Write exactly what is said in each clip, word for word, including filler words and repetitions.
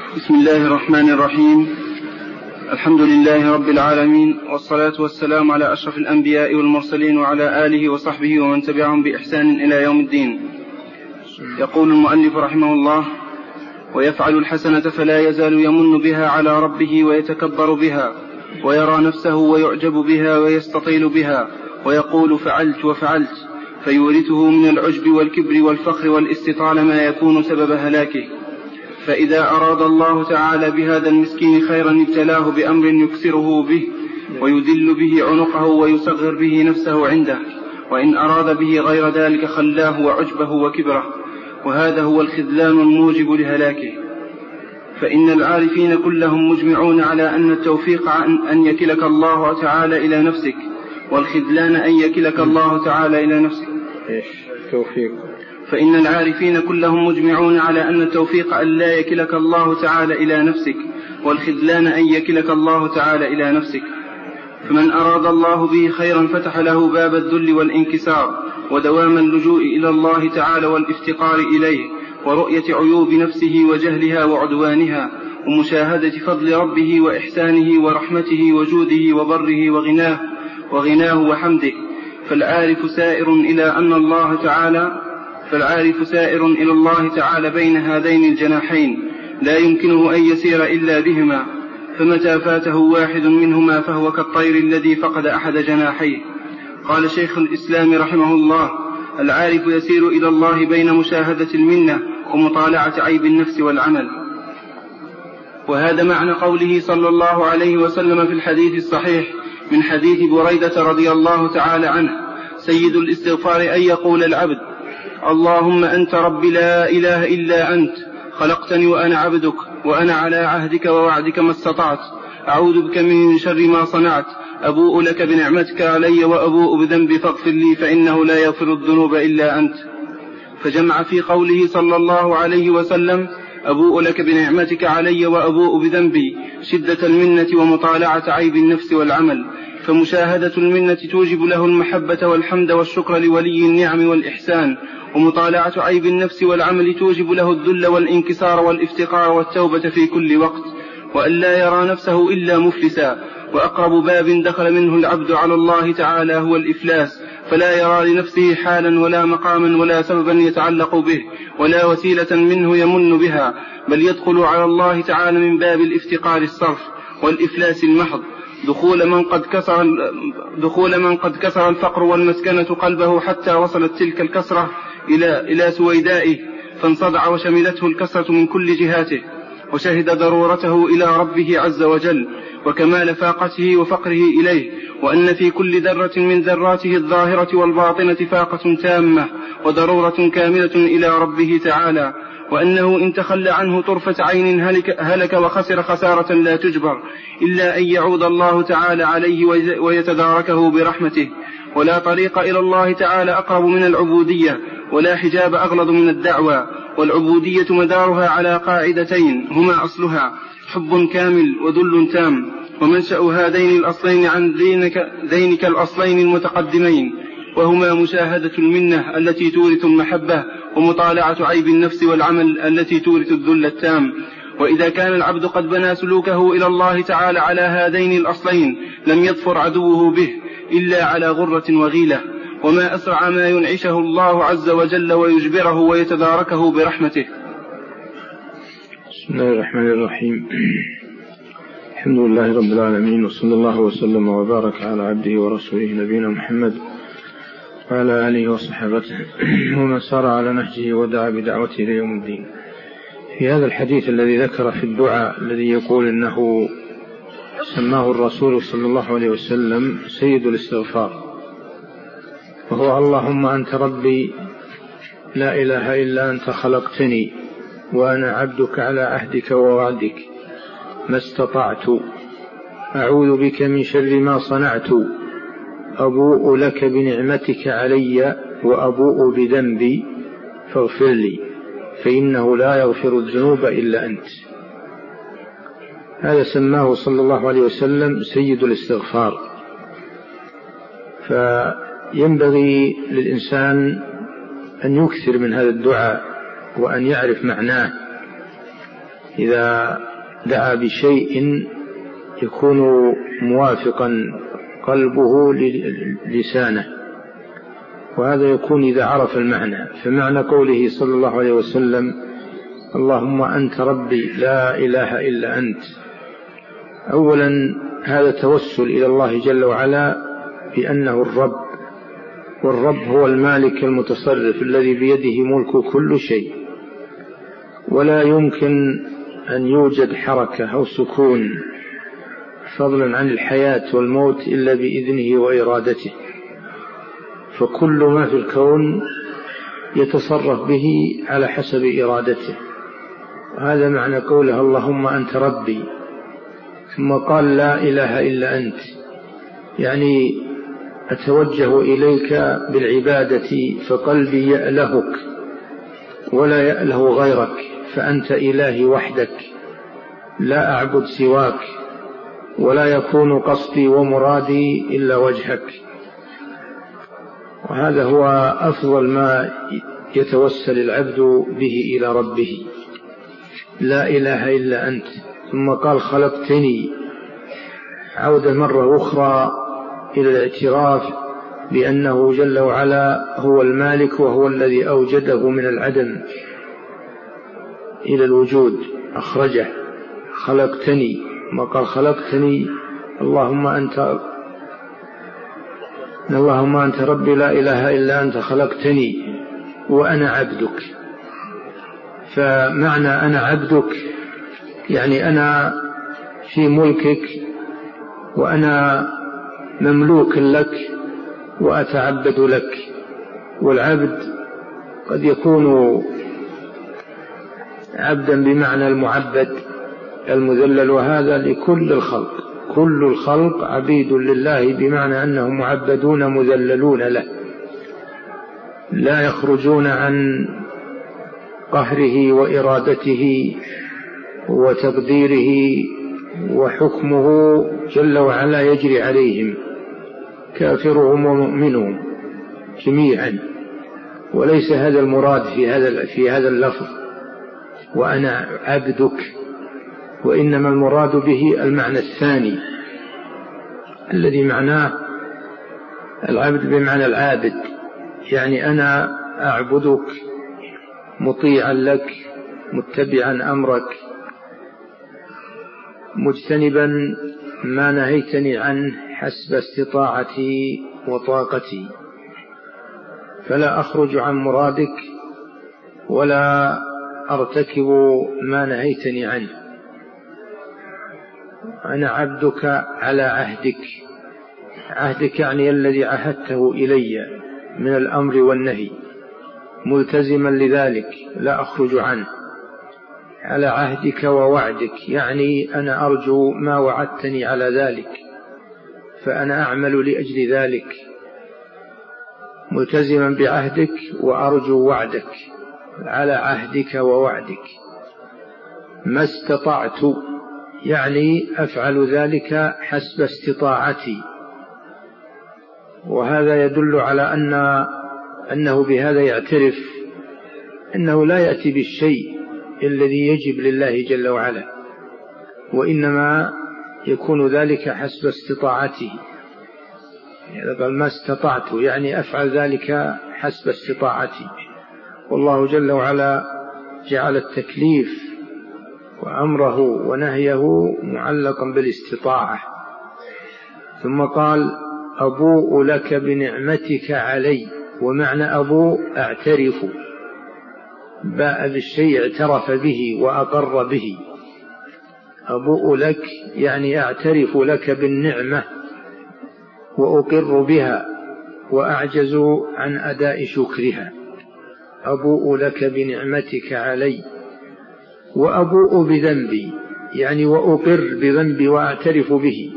بسم الله الرحمن الرحيم. الحمد لله رب العالمين، والصلاة والسلام على أشرف الأنبياء والمرسلين وعلى آله وصحبه ومن تبعهم بإحسان إلى يوم الدين. يقول المؤلف رحمه الله: ويفعل الحسنة فلا يزال يمن بها على ربه ويتكبر بها ويرى نفسه ويعجب بها ويستطيل بها ويقول فعلت وفعلت، فيورثه من العجب والكبر والفخر والاستطال ما يكون سبب هلاكه. فإذا أراد الله تعالى بهذا المسكين خيرا ابتلاه بأمر يكسره به ويذل به عنقه ويصغر به نفسه عنده، وإن أراد به غير ذلك خلاه وعجبه وكبره، وهذا هو الخذلان الموجب لهلاكه. فإن العارفين كلهم مجمعون على أن التوفيق أن يكلك الله تعالى إلى نفسك، والخذلان أن يكلك الله تعالى إلى نفسك. إيش التوفيق؟ فإن العارفين كلهم مجمعون على أن التوفيق أن لا يكلك الله تعالى إلى نفسك، والخذلان أن يكلك الله تعالى إلى نفسك. فمن أراد الله به خيرا فتح له باب الذل والانكسار ودوام اللجوء إلى الله تعالى والافتقار إليه، ورؤية عيوب نفسه وجهلها وعدوانها، ومشاهدة فضل ربه وإحسانه ورحمته وجوده وبره وغناه وغناه وحمده. فالعارف سائر إلى أن الله تعالى فالعارف سائر إلى الله تعالى بين هذين الجناحين، لا يمكنه أن يسير إلا بهما، فمتى فاته واحد منهما فهو كالطير الذي فقد أحد جناحيه. قال شيخ الإسلام رحمه الله: العارف يسير إلى الله بين مشاهدة المنة ومطالعة عيب النفس والعمل. وهذا معنى قوله صلى الله عليه وسلم في الحديث الصحيح من حديث بريدة رضي الله تعالى عنه: سيد الاستغفار أن يقول العبد: اللهم أنت ربي لا إله إلا أنت، خلقتني وأنا عبدك، وأنا على عهدك ووعدك ما استطعت، أعوذ بك من شر ما صنعت، أبوء لك بنعمتك علي وأبوء بذنبي فاغفر لي فإنه لا يغفر الذنوب إلا أنت. فجمع في قوله صلى الله عليه وسلم أبوء لك بنعمتك علي وأبوء بذنبي شدة المنة ومطالعة عيب النفس والعمل. فمشاهدة المنة توجب له المحبة والحمد والشكر لولي النعم والإحسان، ومطالعة عيب النفس والعمل توجب له الذل والانكسار والافتقار والتوبة في كل وقت، وأن لا يرى نفسه إلا مفلسا. وأقرب باب دخل منه العبد على الله تعالى هو الإفلاس، فلا يرى لنفسه حالا ولا مقاما ولا سببا يتعلق به ولا وسيلة منه يمن بها، بل يدخل على الله تعالى من باب الافتقار الصرف والإفلاس المحض، دخول من قد كسر دخول من قد كسر الفقر والمسكنة قلبه حتى وصلت تلك الكسرة إلى إلى سويدائه، فانصدع وشملته الكسرة من كل جهاته، وشهد ضرورته إلى ربه عز وجل وكمال فاقته وفقره إليه، وأن في كل ذرة من ذراته الظاهرة والباطنة فاقة تامة وضرورة كاملة إلى ربه تعالى، وأنه إن تخلى عنه طرفة عين هلك, هلك وخسر خسارة لا تجبر إلا أن يعود الله تعالى عليه ويتداركه برحمته. ولا طريق إلى الله تعالى أقرب من العبودية، ولا حجاب أغلظ من الدعوة. والعبودية مدارها على قاعدتين هما أصلها حب كامل وذل تام، ومنشأ هذين الأصلين عن ذينك, ذينك الأصلين المتقدمين، وهما مشاهدة المنة التي تورث المحبة، ومطالعة عيب النفس والعمل التي تورث الذل التام. وإذا كان العبد قد بنى سلوكه إلى الله تعالى على هذين الأصلين لم يظفر عدوه به إلا على غرة وغيلة، وما أسرع ما ينعشه الله عز وجل ويجبره ويتداركه برحمته. بسم الله الرحمن الرحيم. الحمد لله رب العالمين، وصلى الله وسلم وبارك على عبده ورسوله نبينا محمد وعلى آله وصحبته ومن سار على نهجه ودعا بدعوته إلى يوم الدين. في هذا الحديث الذي ذكر في الدعاء الذي يقول إنه سماه الرسول صلى الله عليه وسلم سيد الاستغفار، وهو اللهم أنت ربي لا إله إلا أنت، خلقتني وأنا عبدك على عهدك ووعدك ما استطعت، أعوذ بك من شر ما صنعت، أبوء لك بنعمتك علي وأبوء بذنبي فاغفر لي فإنه لا يغفر الذنوب إلا أنت. هذا سماه صلى الله عليه وسلم سيد الاستغفار. فينبغي للإنسان أن يكثر من هذا الدعاء وأن يعرف معناه، إذا دعا بشيء يكون موافقا قلبه للسانه، وهذا يكون إذا عرف المعنى. فمعنى قوله صلى الله عليه وسلم اللهم أنت ربي لا إله إلا أنت، أولا هذا توسل إلى الله جل وعلا بأنه الرب، والرب هو المالك المتصرف الذي بيده ملك كل شيء، ولا يمكن أن يوجد حركة أو سكون فضلا عن الحياة والموت إلا بإذنه وإرادته، فكل ما في الكون يتصرف به على حسب إرادته. وهذا معنى قوله اللهم أنت ربي، ثم قال لا إله إلا أنت، يعني أتوجه إليك بالعبادة فقلبي يألهك ولا يأله غيرك، فأنت إلهي وحدك لا أعبد سواك، ولا يكون قصدي ومرادي إلا وجهك. وهذا هو أفضل ما يتوسل العبد به إلى ربه، لا إله إلا أنت. ثم قال خلقتني، عودة مرة أخرى إلى الاعتراف بأنه جل وعلا هو المالك، وهو الذي أوجده من العدم إلى الوجود، أخرجه. خلقتني، ما قال خلقتني اللهم أنت اللهم أنت ربي لا إله إلا أنت خلقتني وأنا عبدك. فمعنى أنا عبدك يعني أنا في ملكك، وأنا مملوك لك وأتعبد لك. والعبد قد يكون عبدا بمعنى المعبد المذلل، وهذا لكل الخلق، كل الخلق عبيد لله بمعنى أنهم معبدون مذللون له، لا يخرجون عن قهره وإرادته وتقديره، وحكمه جل وعلا يجري عليهم، كافرهم ومؤمنهم جميعا. وليس هذا المراد في هذا في هذا اللفظ وأنا عبدك، وإنما المراد به المعنى الثاني الذي معناه العبد بمعنى العابد، يعني أنا أعبدك مطيعا لك متبعا أمرك مجتنبا ما نهيتني عنه حسب استطاعتي وطاقتي، فلا أخرج عن مرادك ولا أرتكب ما نهيتني عنه. أنا عبدك على عهدك، عهدك يعني الذي عهدته إلي من الأمر والنهي، ملتزما لذلك لا أخرج عنه. على عهدك ووعدك يعني أنا أرجو ما وعدتني على ذلك، فأنا أعمل لأجل ذلك، ملتزما بعهدك وأرجو وعدك، على عهدك ووعدك. ما استطعت يعني أفعل ذلك حسب استطاعتي، وهذا يدل على أن أنه بهذا يعترف أنه لا يأتي بالشيء الذي يجب لله جل وعلا، وإنما يكون ذلك حسب استطاعته. يعني قال ما استطعت يعني أفعل ذلك حسب استطاعتي، والله جل وعلا جعل التكليف وأمره ونهيه معلقا بالاستطاعة. ثم قال أبوء لك بنعمتك علي، ومعنى أبوء أعترف، باء بالشيء اعترف به وأقر به. أبوء لك يعني أعترف لك بالنعمة وأقر بها وأعجز عن أداء شكرها. أبوء لك بنعمتك علي وأبوء بذنبي يعني وأقر بذنبي وأعترف به،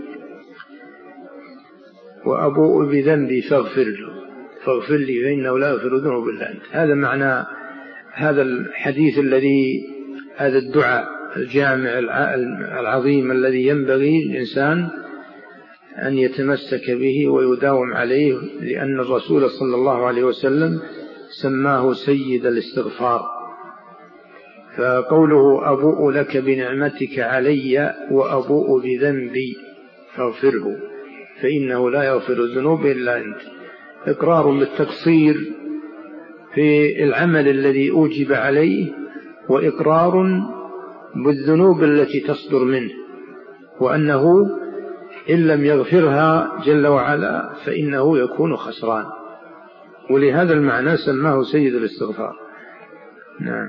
وأبوء بذنبي فاغفر له فاغفر لي فإنه لا يغفر الذنوب إلا أنت. هذا معنى هذا الحديث الذي هذا الدعاء الجامع العظيم الذي ينبغي الإنسان أن يتمسك به ويداوم عليه، لأن الرسول صلى الله عليه وسلم سماه سيد الاستغفار. فقوله أبوء لك بنعمتك علي وأبوء بذنبي فاغفره فإنه لا يغفر الذنوب إلا أنت، إقرار بالتقصير في العمل الذي أوجب عليه، وإقرار بالذنوب التي تصدر منه، وأنه إن لم يغفرها جل وعلا فإنه يكون خسران، ولهذا المعنى سماه سيد الاستغفار. نعم.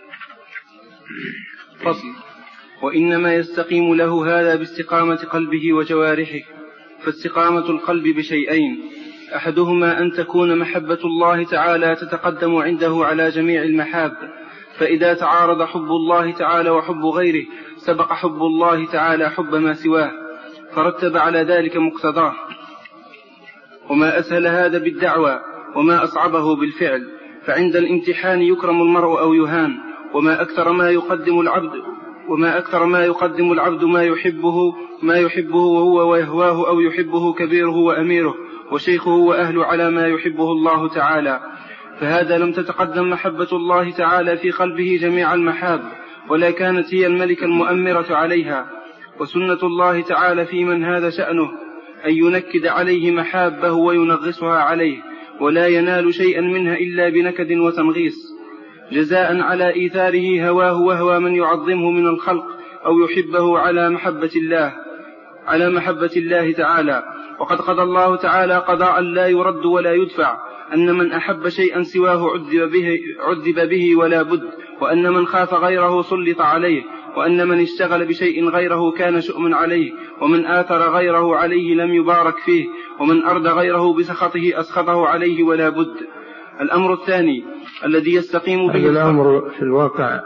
فصل. وإنما يستقيم له هذا باستقامة قلبه وجوارحه، فاستقامة القلب بشيئين: أحدهما أن تكون محبة الله تعالى تتقدم عنده على جميع المحاب، فإذا تعارض حب الله تعالى وحب غيره سبق حب الله تعالى حب ما سواه، فرتب على ذلك مقتضاه. وما أسهل هذا بالدعوى وما أصعبه بالفعل، فعند الامتحان يكرم المرء أو يهان، وما أكثر ما يقدم العبد وما أكثر ما يقدم العبد ما يحبه ما يحبه وهو ويهواه أو يحبه كبيره وأميره وشيخه وأهله على ما يحبه الله تعالى، فهذا لم تتقدم محبة الله تعالى في قلبه جميع المحاب، ولا كانت هي الملكة المؤمرة عليها. وسنة الله تعالى في من هذا شأنه أن ينكد عليه محابه وينغصها عليه، ولا ينال شيئا منها إلا بنكد وتنغيص، جزاء على إيثاره هواه وهوى من يعظمه من الخلق أو يحبه على محبة الله على محبة الله تعالى. وقد قضى الله تعالى قضاء لا يرد ولا يدفع، أن من أحب شيئا سواه عذب به, عذب به ولا بد، وأن من خاف غيره سلط عليه، وأن من اشتغل بشيء غيره كان شؤم عليه، ومن آثر غيره عليه لم يبارك فيه، ومن أرد غيره بسخطه أسخطه عليه ولا بد. الأمر الثاني الذي يستقيم به هذا الأمر في الواقع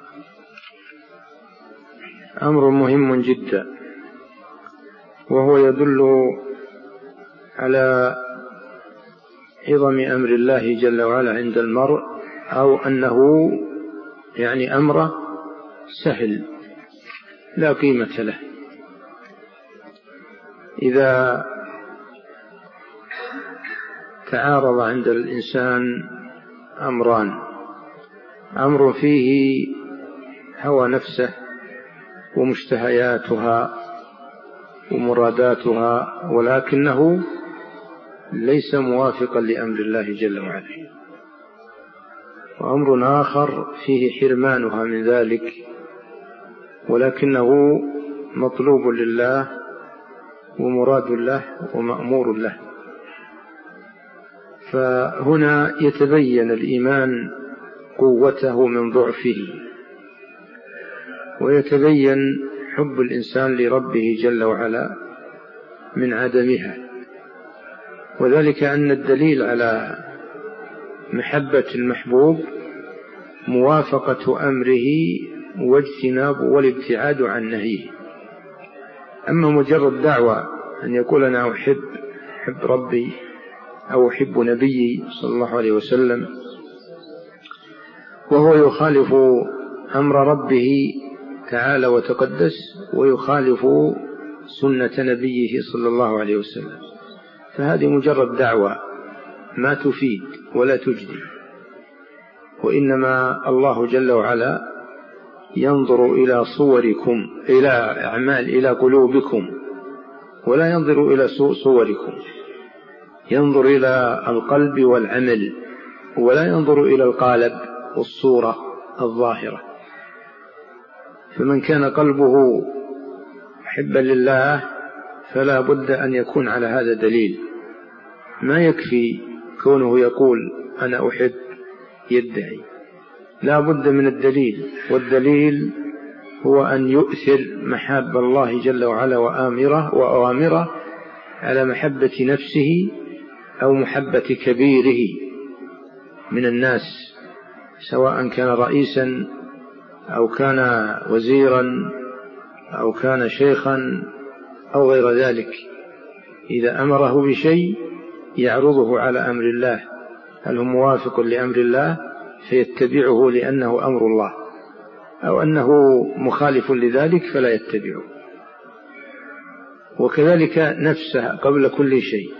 أمر مهم جدا، وهو يدل على عظم أمر الله جل وعلا عند المرء، أو أنه يعني أمره سهل لا قيمة له. إذا تعارض عند الإنسان أمران: أمر فيه هوى نفسه ومشتهياتها ومراداتها، ولكنه ليس موافقا لأمر الله جل وعلا، وأمر آخر فيه حرمانها من ذلك ولكنه مطلوب لله ومراد له ومأمور له. فهنا يتبين الإيمان قوته من ضعفه، ويتبين حب الإنسان لربه جل وعلا من عدمها، وذلك أن الدليل على محبة المحبوب موافقة أمره واجتناب والابتعاد عن نهيه. أما مجرد دعوة أن يقول أنا أحب أحب ربي أو أحب نبيي صلى الله عليه وسلم وهو يخالف أمر ربه تعالى وتقدس ويخالف سنة نبيه صلى الله عليه وسلم، فهذه مجرد دعوة ما تفيد ولا تجدي. وإنما الله جل وعلا ينظر إلى صوركم، إلى أعمال، إلى قلوبكم، ولا ينظر إلى صوركم، ينظر إلى القلب والعمل، ولا ينظر إلى القالب والصورة الظاهرة. فمن كان قلبه محبا لله فلا بد أن يكون على هذا دليل، ما يكفي كونه يقول أنا أحب يدعي، لا بد من الدليل، والدليل هو أن يؤثر محاب الله جل وعلا وآمره وأوامره على محبة نفسه أو محبة كبيره من الناس، سواء كان رئيسا أو كان وزيرا أو كان شيخا أو غير ذلك. إذا أمره بشيء يعرضه على أمر الله، هل هو موافق لأمر الله فيتبعه لأنه أمر الله، أو أنه مخالف لذلك فلا يتبعه. وكذلك نفسها قبل كل شيء،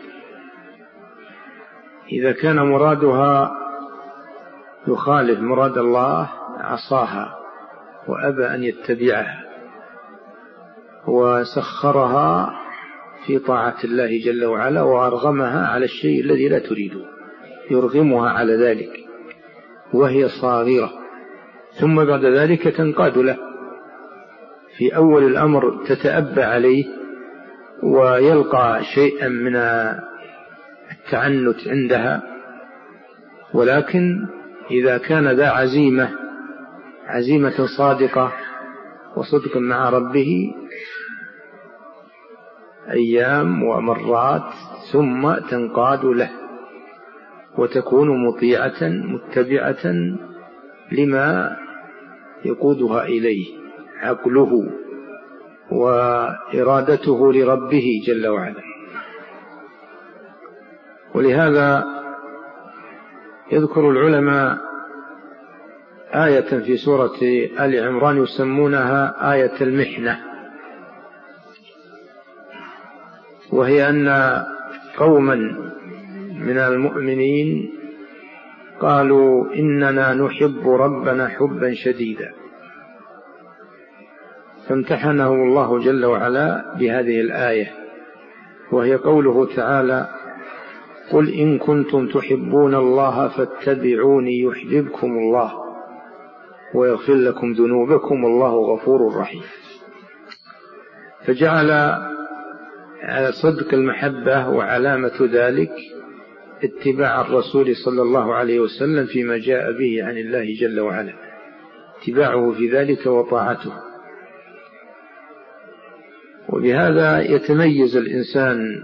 إذا كان مرادها يخالف مراد الله عصاها وأبى أن يتبعها، وسخرها في طاعة الله جل وعلا، وأرغمها على الشيء الذي لا تريده، يرغمها على ذلك وهي صاغرة، ثم بعد ذلك تنقاد له. في أول الأمر تتأبى عليه ويلقى شيئا من التعنت عندها، ولكن إذا كان ذا عزيمة عزيمة صادقة وصدق مع ربه أيام ومرات ثم تنقاد له وتكون مطيعة متبعة لما يقودها إليه عقله وإرادته لربه جل وعلا. ولهذا يذكر العلماء آية في سورة آل عمران يسمونها آية المحنة، وهي أن قوما من المؤمنين قالوا إننا نحب ربنا حبا شديدا، فامتحنه الله جل وعلا بهذه الآية، وهي قوله تعالى: قل إن كنتم تحبون الله فاتبعوني يحببكم الله ويغفر لكم ذنوبكم والله غفور رحيم. فجعل على صدق المحبة وعلامة ذلك اتباع الرسول صلى الله عليه وسلم فيما جاء به عن الله جل وعلا، اتباعه في ذلك وطاعته. وبهذا يتميز الإنسان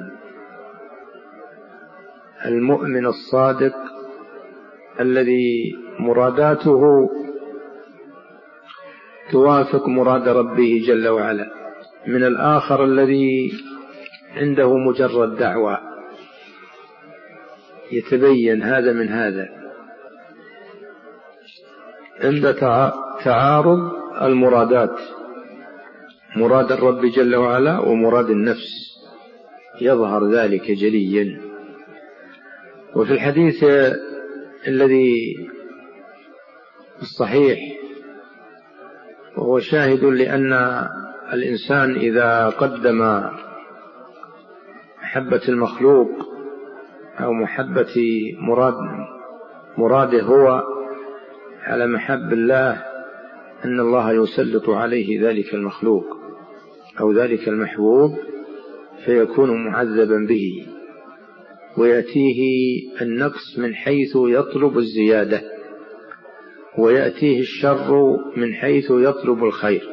المؤمن الصادق الذي مراداته توافق مراد ربه جل وعلا من الآخر الذي عنده مجرد دعوة. يتبين هذا من هذا عند تعارض المرادات، مراد الرب جل وعلا ومراد النفس، يظهر ذلك جليا. وفي الحديث الذي الصحيح وهو شاهد لأن الإنسان إذا قدم محبة المخلوق أو محبة مراد مراده هو على محب الله أن الله يسلط عليه ذلك المخلوق أو ذلك المحبوب فيكون معذبا به، ويأتيه النقص من حيث يطلب الزيادة، ويأتيه الشر من حيث يطلب الخير.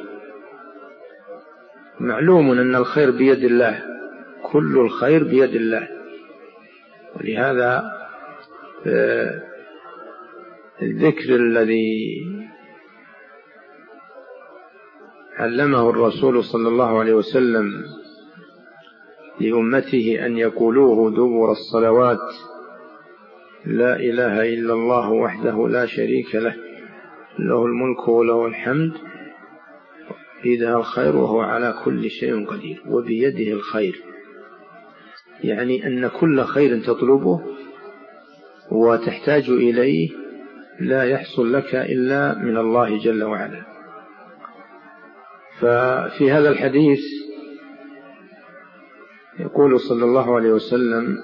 معلوم أن الخير بيد الله، كل الخير بيد الله. ولهذا الذكر الذي علمه الرسول صلى الله عليه وسلم لأمته أن يقولوه دبر الصلوات: لا إله إلا الله وحده لا شريك له، له الملك وله الحمد، بيده الخير وهو على كل شيء قدير، وبيده الخير، يعني أن كل خير تطلبه وتحتاج إليه لا يحصل لك إلا من الله جل وعلا. ففي هذا الحديث يقول صلى الله عليه وسلم: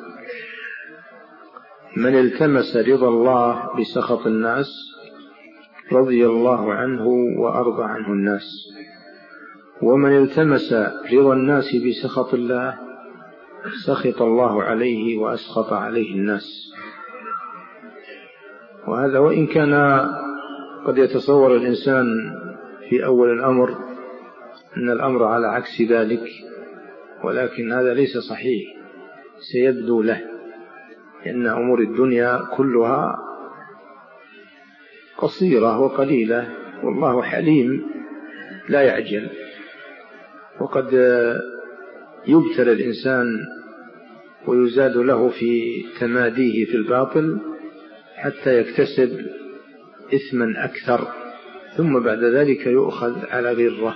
من التمس رضا الله بسخط الناس رضي الله عنه وأرضى عنه الناس، ومن التمس رضا الناس بسخط الله سخط الله عليه وأسخط عليه الناس. وهذا وإن كان قد يتصور الإنسان في أول الأمر أن الأمر على عكس ذلك، ولكن هذا ليس صحيح، سيبدو له، لأن أمور الدنيا كلها قصيرة وقليلة، والله حليم لا يعجل. وقد يبتلى الإنسان ويزاد له في تماديه في الباطل حتى يكتسب إثما أكثر، ثم بعد ذلك يؤخذ على غره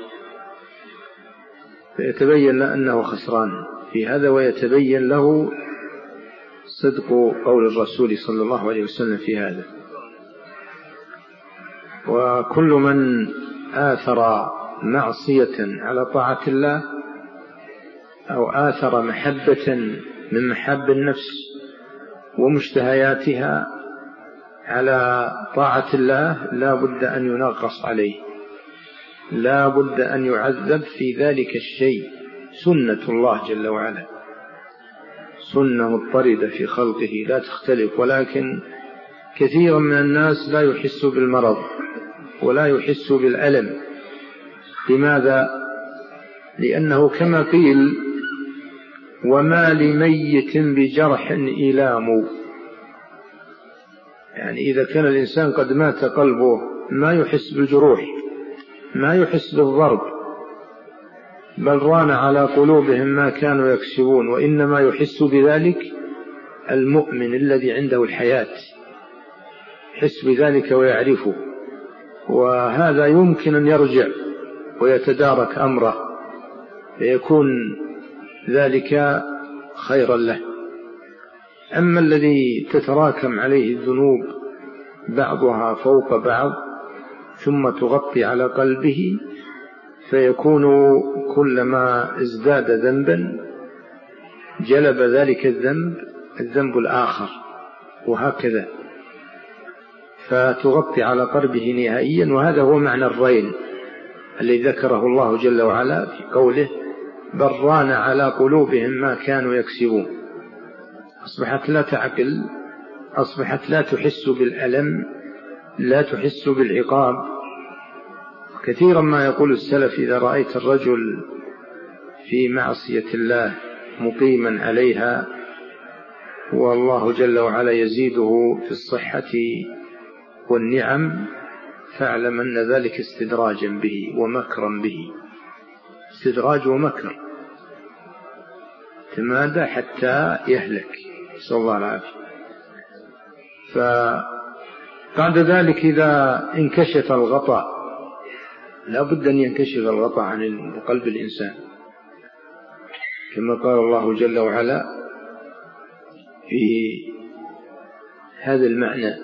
فيتبين له أنه خسران في هذا، ويتبين له صدق قول الرسول صلى الله عليه وسلم في هذا. وكل من آثر معصية على طاعة الله أو آثر محبة من محب النفس ومشتهياتها على طاعة الله لا بد أن ينغص عليه، لا بد أن يعذب في ذلك الشيء. سنة الله جل وعلا، سنة مضطردة في خلقه لا تختلف، ولكن كثيرا من الناس لا يحس بالمرض ولا يحس بالألم. لماذا؟ لأنه كما قيل: وما لميت بجرح إلام. يعني إذا كان الإنسان قد مات قلبه ما يحس بالجروح، ما يحس بالضرب، بل ران على قلوبهم ما كانوا يكسبون، وإنما يحس بذلك المؤمن الذي عنده الحياة، يحس بذلك ويعرفه، وهذا يمكن أن يرجع ويتدارك أمره فيكون ذلك خيرا له. أما الذي تتراكم عليه الذنوب بعضها فوق بعض ثم تغطي على قلبه، فيكون كلما ازداد ذنبا جلب ذلك الذنب الذنب الآخر، وهكذا، فتغطي على قلبه نهائيا. وهذا هو معنى الرين الذي ذكره الله جل وعلا في قوله: بل ران على قلوبهم ما كانوا يكسبون. أصبحت لا تعقل، أصبحت لا تحس بالألم، لا تحس بالعقاب. كثيرا ما يقول السلف: إذا رأيت الرجل في معصية الله مقيما عليها والله جل وعلا يزيده في الصحة والنعم، فاعلم أن ذلك استدراجا به ومكرا به، استدراج ومكر، تمادى حتى يهلك، نسأل الله العافية. فبعد ذلك إذا انكشف الغطاء، لا بد أن ينكشف الغطاء عن قلب الإنسان، كما قال الله جل وعلا في هذا المعنى: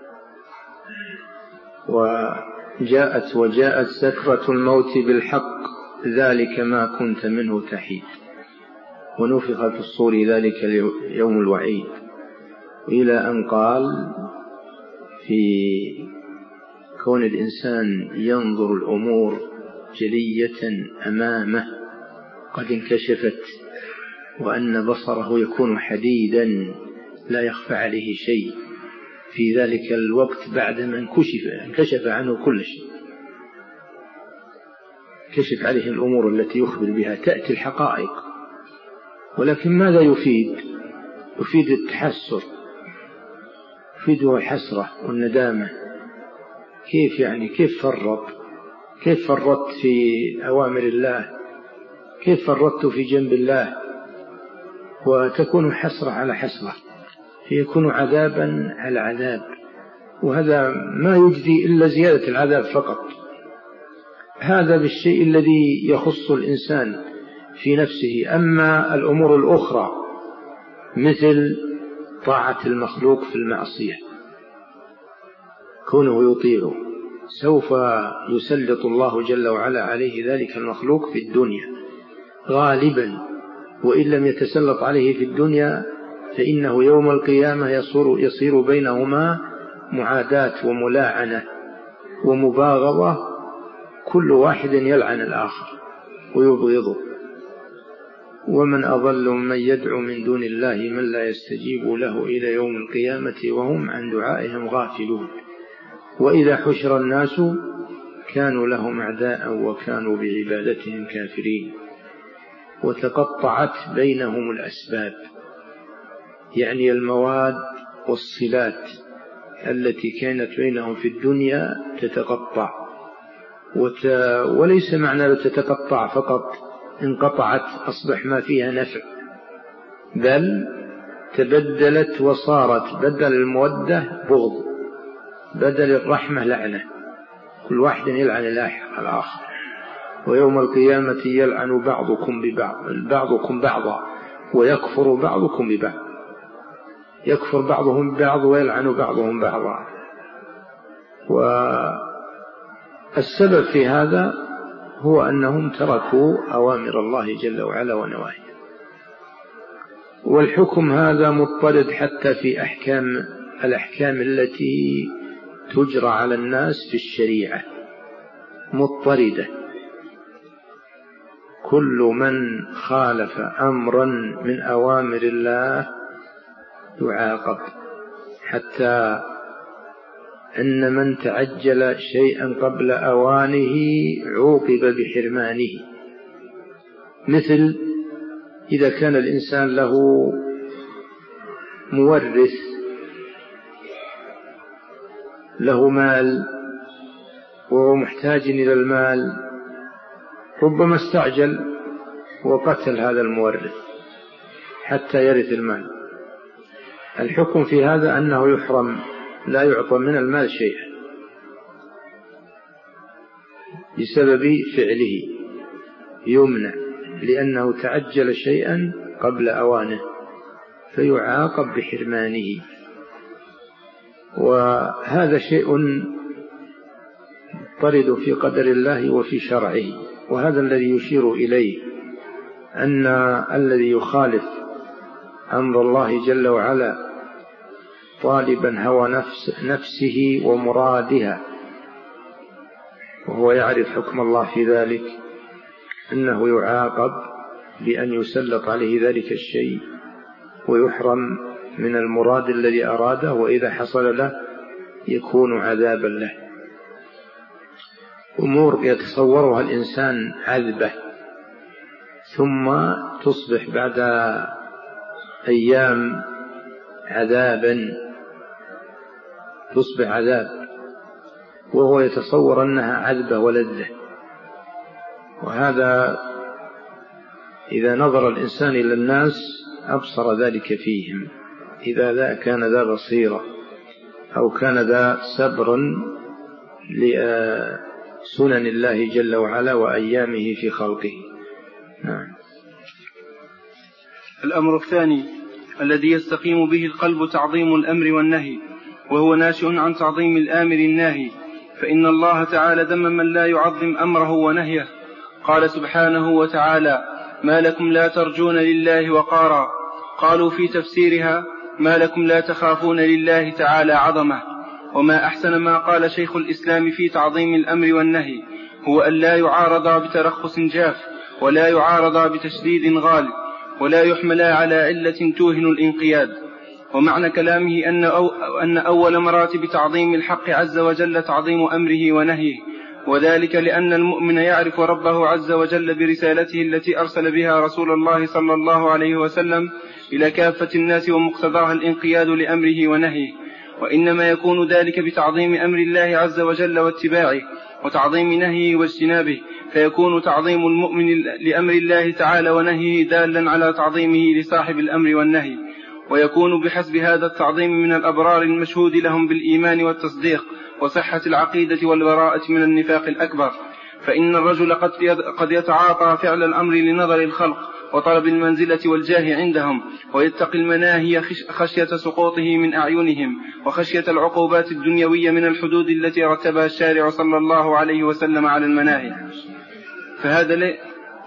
وجاءت وجاءت سكرة الموت بالحق ذلك ما كنت منه تحيد ونفخ في الصور ذلك يوم الوعيد، إلى أن قال في كون الإنسان ينظر الأمور جلية أمامه قد انكشفت، وأن بصره يكون حديدا لا يخفى عليه شيء في ذلك الوقت بعدما انكشف انكشف عنه كل شيء، كشف عليه الأمور التي يخبر بها، تأتي الحقائق. ولكن ماذا يفيد؟ يفيد التحسر، يفيده الحسرة والندامة. كيف يعني؟ كيف فرط؟ كيف فرطت في أوامر الله؟ كيف فرطت في جنب الله؟ وتكون حسرة على حسرة، فيكون عذابا على عذاب، وهذا ما يجدي إلا زيادة العذاب فقط. هذا بالشيء الذي يخص الإنسان في نفسه. أما الأمور الأخرى مثل طاعة المخلوق في المعصية، كونه يطيعه، سوف يسلط الله جل وعلا عليه ذلك المخلوق في الدنيا غالبا، وإن لم يتسلط عليه في الدنيا فإنه يوم القيامة يصير, يصير بينهما معاداة وملاعنة ومباغضة، كل واحد يلعن الآخر ويبغضه. ومن أضل من يدعو من دون الله من لا يستجيب له إلى يوم القيامة وهم عن دعائهم غافلون. وإذا حشر الناس كانوا لهم أعداء وكانوا بعبادتهم كافرين. وتقطعت بينهم الأسباب، يعني المواد والصلات التي كانت بينهم في الدنيا تتقطع، وت... وليس معنى تتقطع فقط انقطعت أصبح ما فيها نفع، بل تبدلت وصارت بدل المودة بغض، بدل الرحمة لعنة، كل واحد يلعن الآخر. ويوم القيامة يلعن بعضكم ببعض بعضكم بعضا ويكفر بعضكم ببعض، يكفر بعضهم ببعض ويلعن بعضهم بعضا. السبب في هذا هو أنهم تركوا أوامر الله جل وعلا ونواهيه، والحكم هذا مضطرد حتى في أحكام الأحكام التي تجرى على الناس في الشريعة، مضطردة. كل من خالف أمرا من أوامر الله يعاقب، حتى أن من تعجل شيئا قبل أوانه عوقب بحرمانه. مثل إذا كان الإنسان له مورث له مال وهو محتاج إلى المال، ربما استعجل وقتل هذا المورث حتى يرث المال، الحكم في هذا أنه يحرم، لا يعطى من المال شيئا بسبب فعله، يمنع لأنه تعجل شيئا قبل أوانه فيعاقب بحرمانه. وهذا شيء طرد في قدر الله وفي شرعه، وهذا الذي يشير إليه أن الذي يخالف أمر الله جل وعلا طالبا هوى نفس نفسه ومرادها وهو يعرف حكم الله في ذلك، أنه يعاقب بأن يسلط عليه ذلك الشيء ويحرم من المراد الذي أراده، وإذا حصل له يكون عذابا له. أمور يتصورها الإنسان عذبة ثم تصبح بعد أيام عذابا، تصبح عذاب وهو يتصور أنها عذبة ولذة. وهذا إذا نظر الإنسان إلى الناس أبصر ذلك فيهم، إذا ذا كان ذا بصيرة أو كان ذا صبر لسنن الله جل وعلا وأيامه في خلقه. نعم. الأمر الثاني الذي يستقيم به القلب تعظيم الأمر والنهي، وهو ناشئ عن تعظيم الآمر الناهي، فإن الله تعالى ذم من لا يعظم أمره ونهيه. قال سبحانه وتعالى: ما لكم لا ترجون لله وقارا. قالوا في تفسيرها: ما لكم لا تخافون لله تعالى عظمه. وما أحسن ما قال شيخ الإسلام في تعظيم الأمر والنهي، هو أن لا يعارض بترخص جاف، ولا يعارض بتشديد غالب، ولا يحمل على علة توهن الانقياد. ومعنى كلامه أن, أو أن أول مراتب تعظيم الحق عز وجل تعظيم أمره ونهيه، وذلك لأن المؤمن يعرف ربه عز وجل برسالته التي أرسل بها رسول الله صلى الله عليه وسلم إلى كافة الناس، ومقتضاها الانقياد لأمره ونهيه. وإنما يكون ذلك بتعظيم أمر الله عز وجل واتباعه، وتعظيم نهيه واجتنابه، فيكون تعظيم المؤمن لأمر الله تعالى ونهيه دالا على تعظيمه لصاحب الأمر والنهي. ويكون بحسب هذا التعظيم من الأبرار المشهود لهم بالإيمان والتصديق وصحة العقيدة والبراءة من النفاق الأكبر. فإن الرجل قد يتعاطى فعل الأمر لنظر الخلق وطلب المنزلة والجاه عندهم، ويتقي المناهي خشية سقوطه من أعينهم، وخشية العقوبات الدنيوية من الحدود التي رتبها الشارع صلى الله عليه وسلم على المناهي. فهذا, لي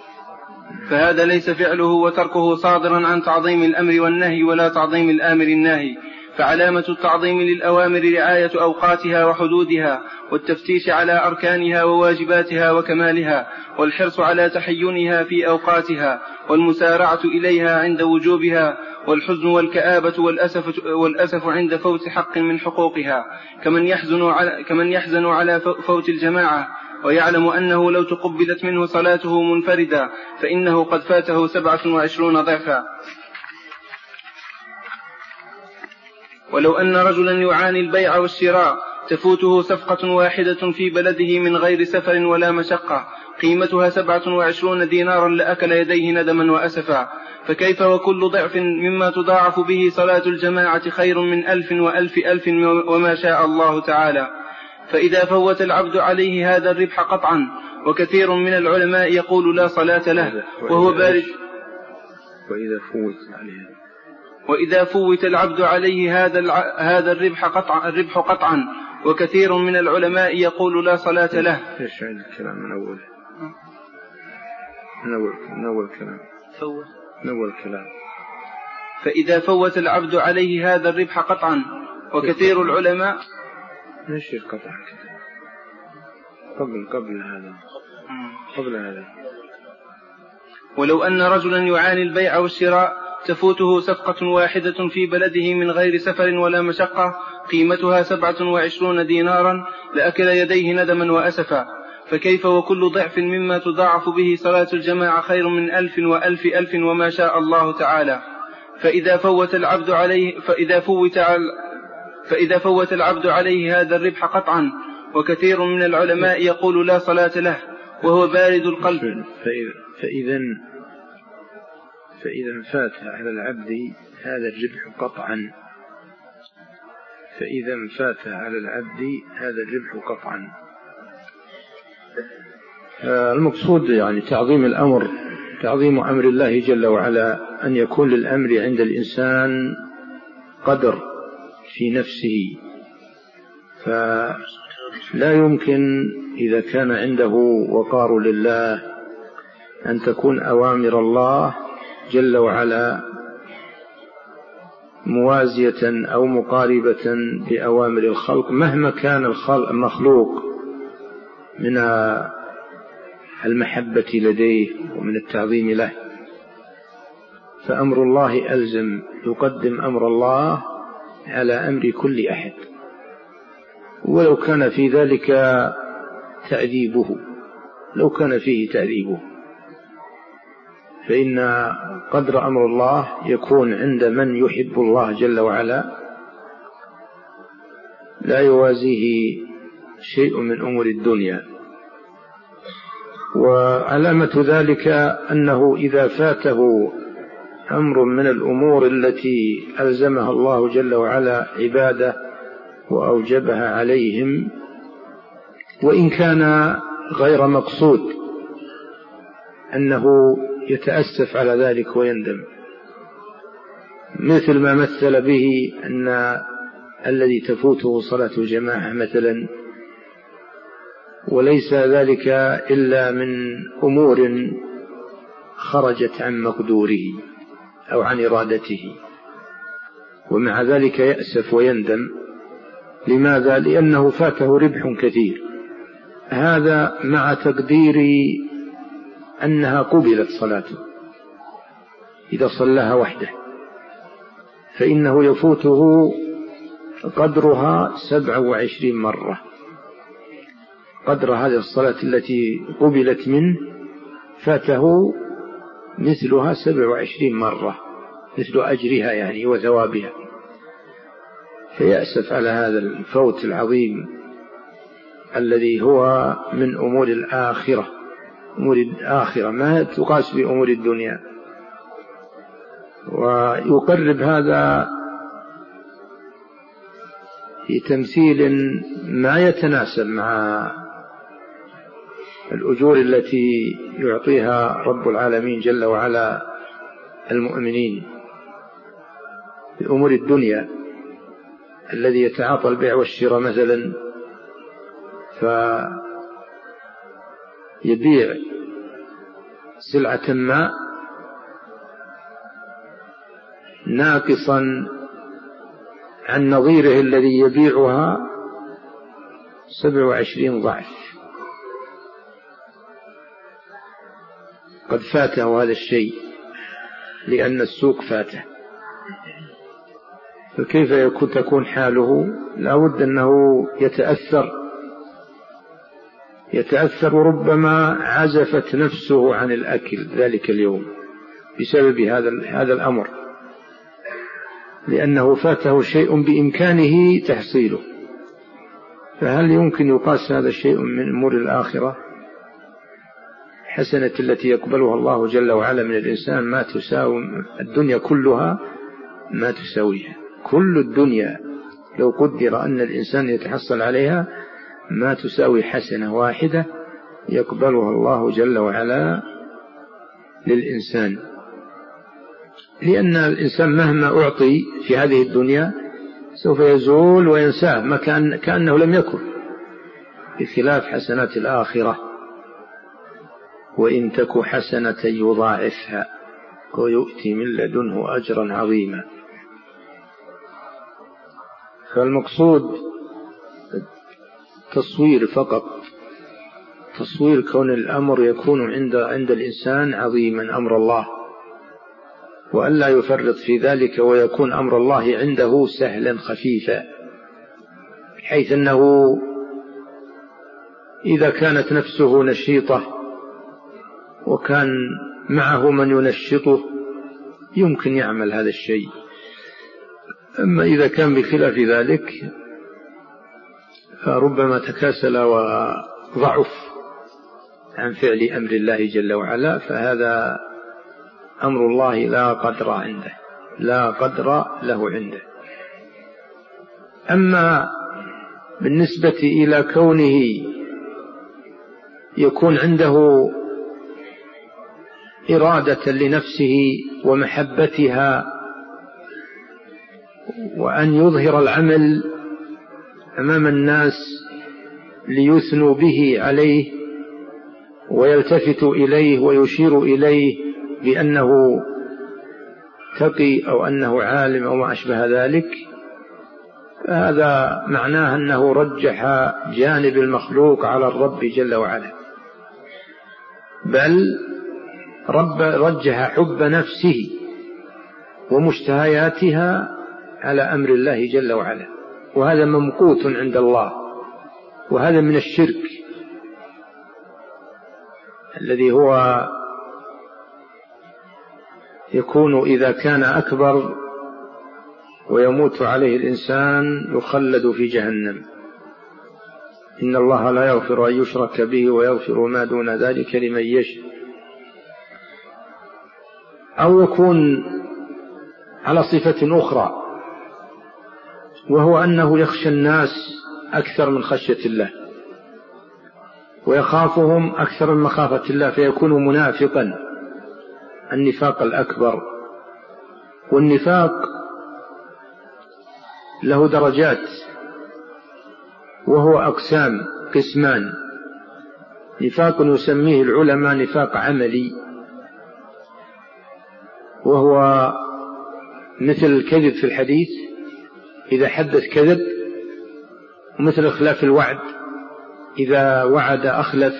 فهذا ليس فعله وتركه صادرا عن تعظيم الأمر والنهي ولا تعظيم الآمر الناهي. فعلامة التعظيم للأوامر رعاية أوقاتها وحدودها، والتفتيش على أركانها وواجباتها وكمالها، والحرص على تحينها في أوقاتها، والمسارعة إليها عند وجوبها، والحزن والكآبة والأسف, والأسف عند فوت حق من حقوقها، كمن يحزن على, كمن يحزن على فوت الجماعة، ويعلم أنه لو تقبلت منه صلاته منفردا فإنه قد فاته سبعة وعشرون ضعفا. ولو أن رجلا يعاني البيع والشراء تفوته صفقة واحدة في بلده من غير سفر ولا مشقة قيمتها سبعة وعشرون دينارا لأكل يديه ندما وأسفا، فكيف وكل ضعف مما تضاعف به صلاة الجماعة خير من ألف وألف ألف وما شاء الله تعالى. فإذا فوت العبد عليه هذا الربح قطعا، وكثير من العلماء يقول لا صلاة له وهو بارد، وإذا فوت عليه وإذا فوت العبد عليه هذا هذا الربح قطعا الربح قطعا وكثير من العلماء يقول لا صلاة له. ايش عيد الكلام من أول من أول من أول كلام فوت من أول كلام فإذا فوت العبد عليه هذا الربح قطعا. وكثير العلماء ايش القطع قبل قبل هذا قبل هذا ولو أن رجلا يعاني البيع والشراء تفوته صفقة واحدة في بلده من غير سفر ولا مشقة قيمتها سبعة وعشرون دينارا لأكل يديه ندما وأسفا، فكيف وكل ضعف مما تضاعف به صلاة الجماعة خير من ألف وألف ألف وما شاء الله تعالى. فإذا فوت العبد عليه فإذا فوت فإذا فوت العبد عليه هذا الربح قطعا. وكثير من العلماء يقول لا صلاة له وهو بارد القلب. فإذا فإذا فات على العبد هذا الربح قطعا فإذا فات على العبد هذا الربح قطعا المقصود يعني تعظيم الأمر، تعظيم أمر الله جل وعلا، أن يكون للأمر عند الإنسان قدر في نفسه، فلا يمكن إذا كان عنده وقار لله أن تكون أوامر الله جل وعلا موازية أو مقاربة بأوامر الخلق مهما كان المخلوق من المحبة لديه ومن التعظيم له. فأمر الله ألزم، يقدم أمر الله على أمر كل أحد ولو كان في ذلك تأديبه، لو كان فيه تأديبه، فإن قدر أمر الله يكون عند من يحب الله جل وعلا لا يوازيه شيء من أمور الدنيا. وعلامة ذلك أنه إذا فاته أمر من الأمور التي ألزمها الله جل وعلا عباده وأوجبها عليهم وإن كان غير مقصود أنه يتأسف على ذلك ويندم، مثل ما مثل به أن الذي تفوته صلاة الجماعة مثلا وليس ذلك إلا من أمور خرجت عن مقدوره أو عن إرادته، ومع ذلك يأسف ويندم. لماذا؟ لأنه فاته ربح كثير، هذا مع تقدير أنها قبلت صلاته إذا صلاها وحده، فإنه يفوته قدرها سبع وعشرين مرة، قدر هذه الصلاة التي قبلت منه فاته مثلها سبع وعشرين مرة، مثل أجرها يعني وثوابها. فيأسف على هذا الفوت العظيم الذي هو من أمور الآخرة، أمور الآخرة ما تقاس بأمور الدنيا. ويقرب هذا في تمثيل ما يتناسب مع الأجور التي يعطيها رب العالمين جل وعلا المؤمنين في أمور الدنيا. الذي يتعاطى البيع والشراء مثلا فيبيع سلعة ما ناقصا عن نظيره الذي يبيعها سبع وعشرين ضعف، قد فاته هذا الشيء لأن السوق فاته. فكيف يكون تكون حاله؟ لا بد أنه يتأثر يتأثر وربما عزفت نفسه عن الأكل ذلك اليوم بسبب هذا هذا الأمر، لأنه فاته شيء بإمكانه تحصيله. فهل يمكن يقاس هذا الشيء من أمور الآخرة؟ حسنة التي يقبلها الله جل وعلا من الإنسان ما تساوي الدنيا كلها، ما تساويها كل الدنيا لو قدر أن الإنسان يتحصل عليها ما تساوي حسنة واحدة يقبلها الله جل وعلا للإنسان. لأن الإنسان مهما أعطي في هذه الدنيا سوف يزول وينساه ما كان كأنه لم يكن، بخلاف حسنات الآخرة وإن تك حسنة يضاعفها ويؤتي من لدنه أجرا عظيما. فالمقصود تصوير فقط، تصوير كون الأمر يكون عند عند الإنسان عظيما أمر الله، وأن لا يفرط في ذلك ويكون أمر الله عنده سهلا خفيفا، حيث أنه إذا كانت نفسه نشيطة وكان معه من ينشطه يمكن يعمل هذا الشيء. أما إذا كان بخلاف ذلك فربما تكاسل وضعف عن فعل أمر الله جل وعلا، فهذا أمر الله لا قدر عنده، لا قدر له عنده. أما بالنسبة إلى كونه يكون عنده إرادة لنفسه ومحبتها وأن يظهر العمل أمام الناس ليثنوا به عليه ويلتفتوا إليه ويشيروا إليه بأنه تقي أو أنه عالم أو ما أشبه ذلك، فهذا معناه أنه رجح جانب المخلوق على الرب جل وعلا، بل رب رجح حب نفسه ومشتهياتها على أمر الله جل وعلا، وهذا ممقوت عند الله، وهذا من الشرك الذي هو يكون إذا كان أكبر ويموت عليه الإنسان يخلد في جهنم. إن الله لا يغفر أن يشرك به ويغفر ما دون ذلك لمن يشاء. أو يكون على صفة أخرى، وهو أنه يخشى الناس أكثر من خشية الله ويخافهم أكثر من مخافة الله، فيكون منافقا، النفاق الأكبر. والنفاق له درجات وهو أقسام، قسمان: نفاق يسميه العلماء نفاق عملي، وهو مثل الكذب في الحديث، إذا حدث كذب، ومثل إخلاف الوعد، إذا وعد أخلف،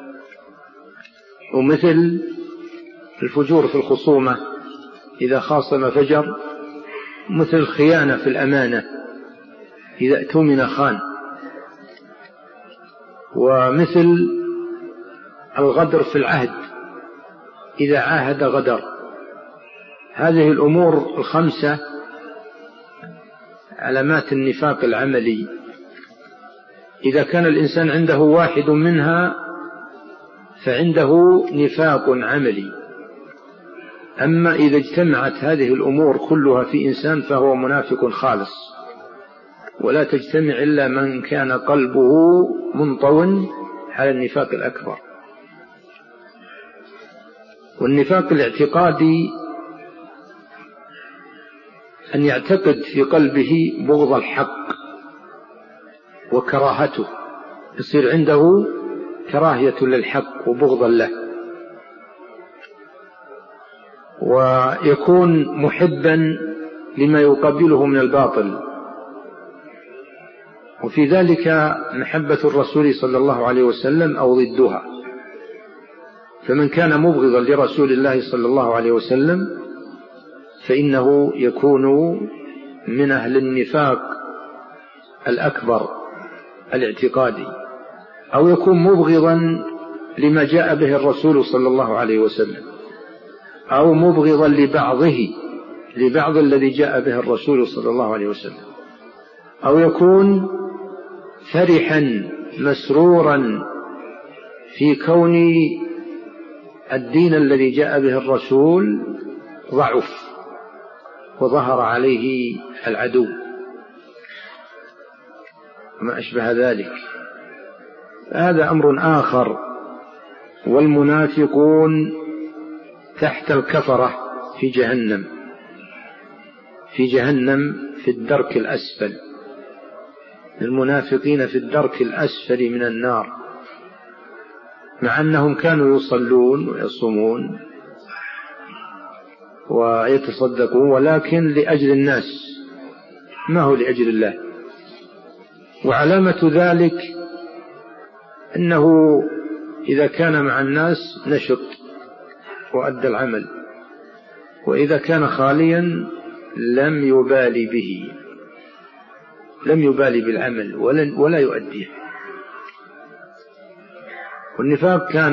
ومثل الفجور في الخصومة، إذا خاصم فجر، مثل الخيانة في الأمانة، إذا اؤتمن خان، ومثل الغدر في العهد، إذا عاهد غدر. هذه الأمور الخمسة علامات النفاق العملي. إذا كان الإنسان عنده واحد منها فعنده نفاق عملي. أما إذا اجتمعت هذه الأمور كلها في إنسان فهو منافق خالص، ولا تجتمع إلا من كان قلبه منطوٍ على النفاق الأكبر. والنفاق الاعتقادي أن يعتقد في قلبه بغض الحق وكراهته، يصير عنده كراهية للحق وبغضا له، ويكون محبا لما يقابله من الباطل. وفي ذلك محبة الرسول صلى الله عليه وسلم أو ضدها. فمن كان مبغضا لرسول الله صلى الله عليه وسلم فإنه يكون من أهل النفاق الأكبر الاعتقادي، أو يكون مبغضا لما جاء به الرسول صلى الله عليه وسلم، أو مبغضا لبعضه لبعض الذي جاء به الرسول صلى الله عليه وسلم، أو يكون فرحا مسرورا في كون الدين الذي جاء به الرسول ضعف وظهر عليه العدو وما أشبه ذلك. هذا أمر آخر. والمنافقون تحت الكفرة في جهنم في جهنم في الدرك الأسفل، المنافقين في الدرك الأسفل من النار، مع أنهم كانوا يصلون ويصومون ويتصدقون، ولكن لأجل الناس ما هو لأجل الله. وعلامة ذلك أنه إذا كان مع الناس نشط وأدى العمل، وإذا كان خاليا لم يبالي به، لم يبالي بالعمل ولا يؤديه. والنفاق كان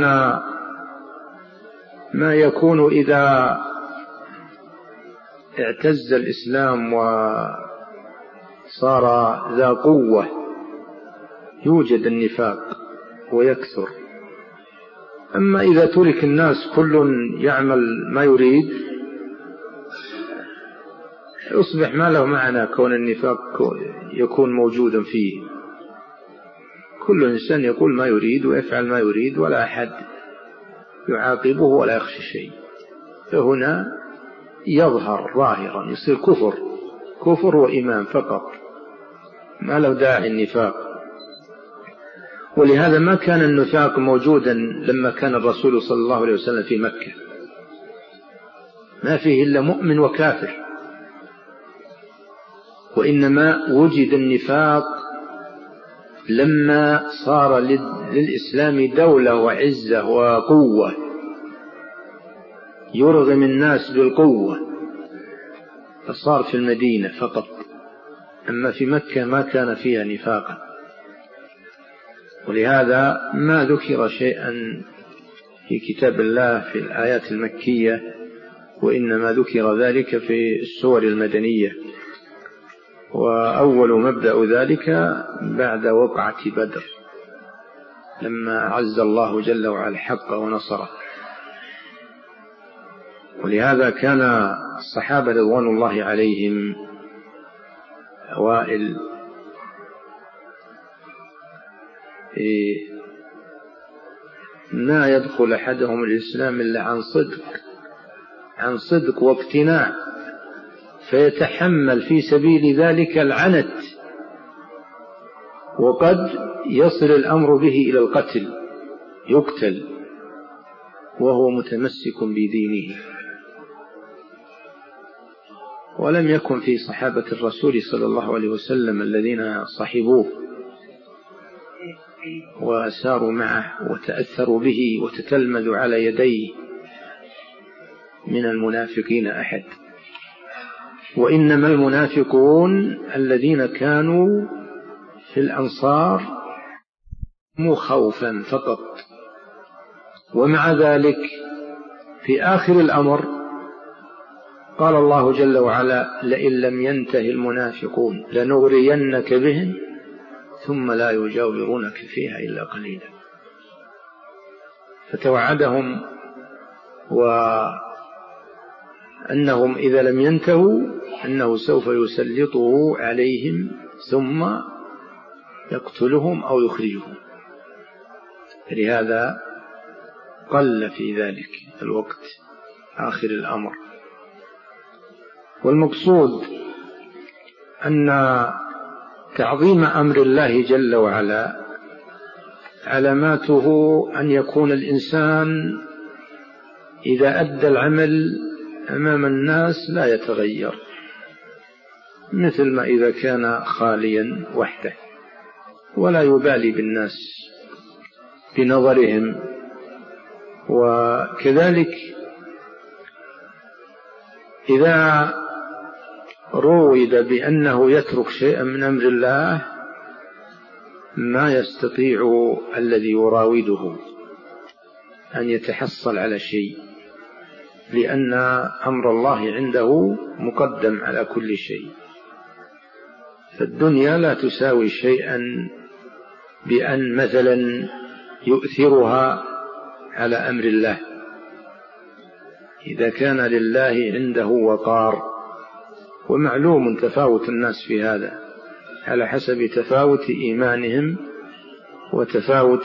ما يكون إذا اعتز الإسلام وصار ذا قوة يوجد النفاق ويكثر. أما إذا ترك الناس كل يعمل ما يريد يصبح ما له معنى كون النفاق يكون موجودا فيه. كل إنسان يقول ما يريد ويفعل ما يريد ولا أحد يعاقبه ولا يخشى شيء، فهنا يظهر ظاهرا، يصير كفر كفر وإيمان فقط، ما له داعي النفاق. ولهذا ما كان النفاق موجودا لما كان الرسول صلى الله عليه وسلم في مكة، ما فيه إلا مؤمن وكافر، وإنما وجد النفاق لما صار للإسلام دولة وعزة وقوة يرغم الناس بالقوة، فصار في المدينة فقط، أما في مكة ما كان فيها نفاقا. ولهذا ما ذكر شيئا في كتاب الله في الآيات المكية، وإنما ذكر ذلك في السور المدنية. وأول مبدأ ذلك بعد وقعة بدر لما أعز الله جل وعلا الحق ونصره. ولهذا كان الصحابة رضوان الله عليهم أوائل ما يدخل أحدهم الإسلام إلا عن صدق عن صدق واقتناع، فيتحمل في سبيل ذلك العنت، وقد يصل الأمر به إلى القتل، يقتل وهو متمسك بدينه. ولم يكن في صحابة الرسول صلى الله عليه وسلم الذين صحبوه وساروا معه وتأثروا به وتتلمذوا على يديه من المنافقين أحد، وإنما المنافقون الذين كانوا في الأنصار خوفا فقط. ومع ذلك في آخر الأمر قال الله جل وعلا: لئن لم ينته المنافقون لنغرينك بهم ثم لا يجاورونك فيها إلا قليلا. فتوعدهم وأنهم إذا لم ينتهوا أنه سوف يسلطه عليهم ثم يقتلهم أو يخرجهم. لهذا قل في ذلك الوقت آخر الأمر. والمقصود أن تعظيم أمر الله جل وعلا علاماته أن يكون الإنسان إذا أدى العمل أمام الناس لا يتغير، مثل ما إذا كان خاليا وحده ولا يبالي بالناس بنظرهم. وكذلك إذا رويد بأنه يترك شيئا من أمر الله ما يستطيع الذي يراوده أن يتحصل على شيء، لأن أمر الله عنده مقدم على كل شيء. فالدنيا لا تساوي شيئا بأن مثلا يؤثرها على أمر الله. إذا كان لله عنده وقار، ومعلوم تفاوت الناس في هذا على حسب تفاوت إيمانهم وتفاوت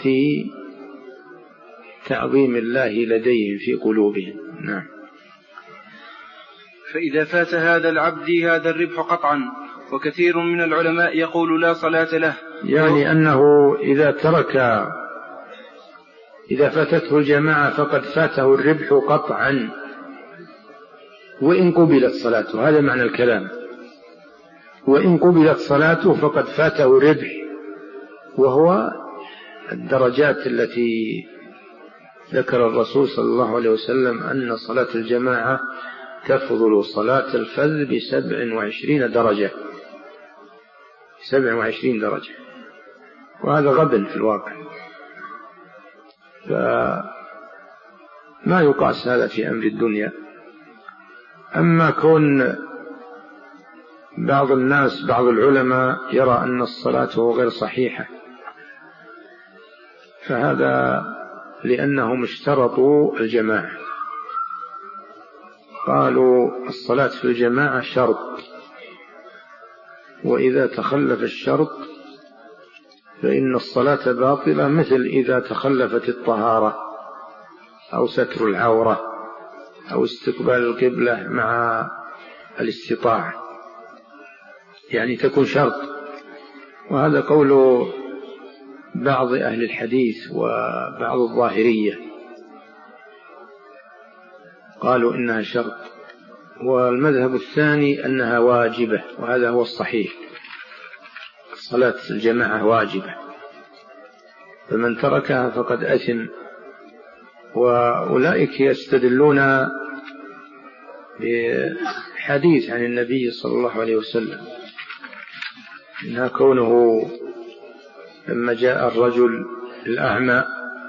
تعظيم الله لديهم في قلوبهم. نعم. فإذا فات هذا العبد هذا الربح قطعا وكثير من العلماء يقول لا صلاة له. يعني أنه إذا ترك إذا فاتته الجماعة فقد فاته الربح قطعا وإن قبلت صلاته، هذا معنى الكلام، وإن قبلت صلاته فقد فاته الربح، وهو الدرجات التي ذكر الرسول صلى الله عليه وسلم أن صلاة الجماعة تفضل صلاة الفذ بسبع وعشرين درجة، سبع وعشرين درجة، وهذا غبن في الواقع، فما يقاس هذا في أمر الدنيا. أما كون بعض الناس بعض العلماء يرى أن الصلاة غير صحيحة، فهذا لأنهم اشترطوا الجماعة، قالوا الصلاة في الجماعة شرط، وإذا تخلف الشرط فإن الصلاة باطلة، مثل إذا تخلفت الطهارة أو ستر العورة أو استقبال القبلة مع الاستطاعة، يعني تكون شرط. وهذا قول بعض أهل الحديث وبعض الظاهرية، قالوا إنها شرط. والمذهب الثاني أنها واجبة، وهذا هو الصحيح، صلاة الجماعة واجبة، فمن تركها فقد أثم. وأولئك يستدلون بحديث عن النبي صلى الله عليه وسلم إنها كونه لما جاء الرجل الأعمى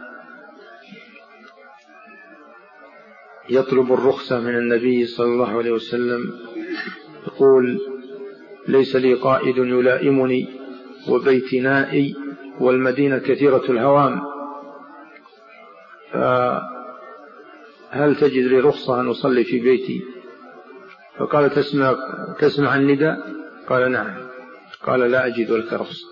يطلب الرخصة من النبي صلى الله عليه وسلم، يقول ليس لي قائد يلائمني وبيتي نائي والمدينة كثيرة الهوام، فهل تجد لي رخصة أن أصلي في بيتي؟ فقال تسمع, تسمع النداء؟ قال نعم. قال لا أجد لك رخصة.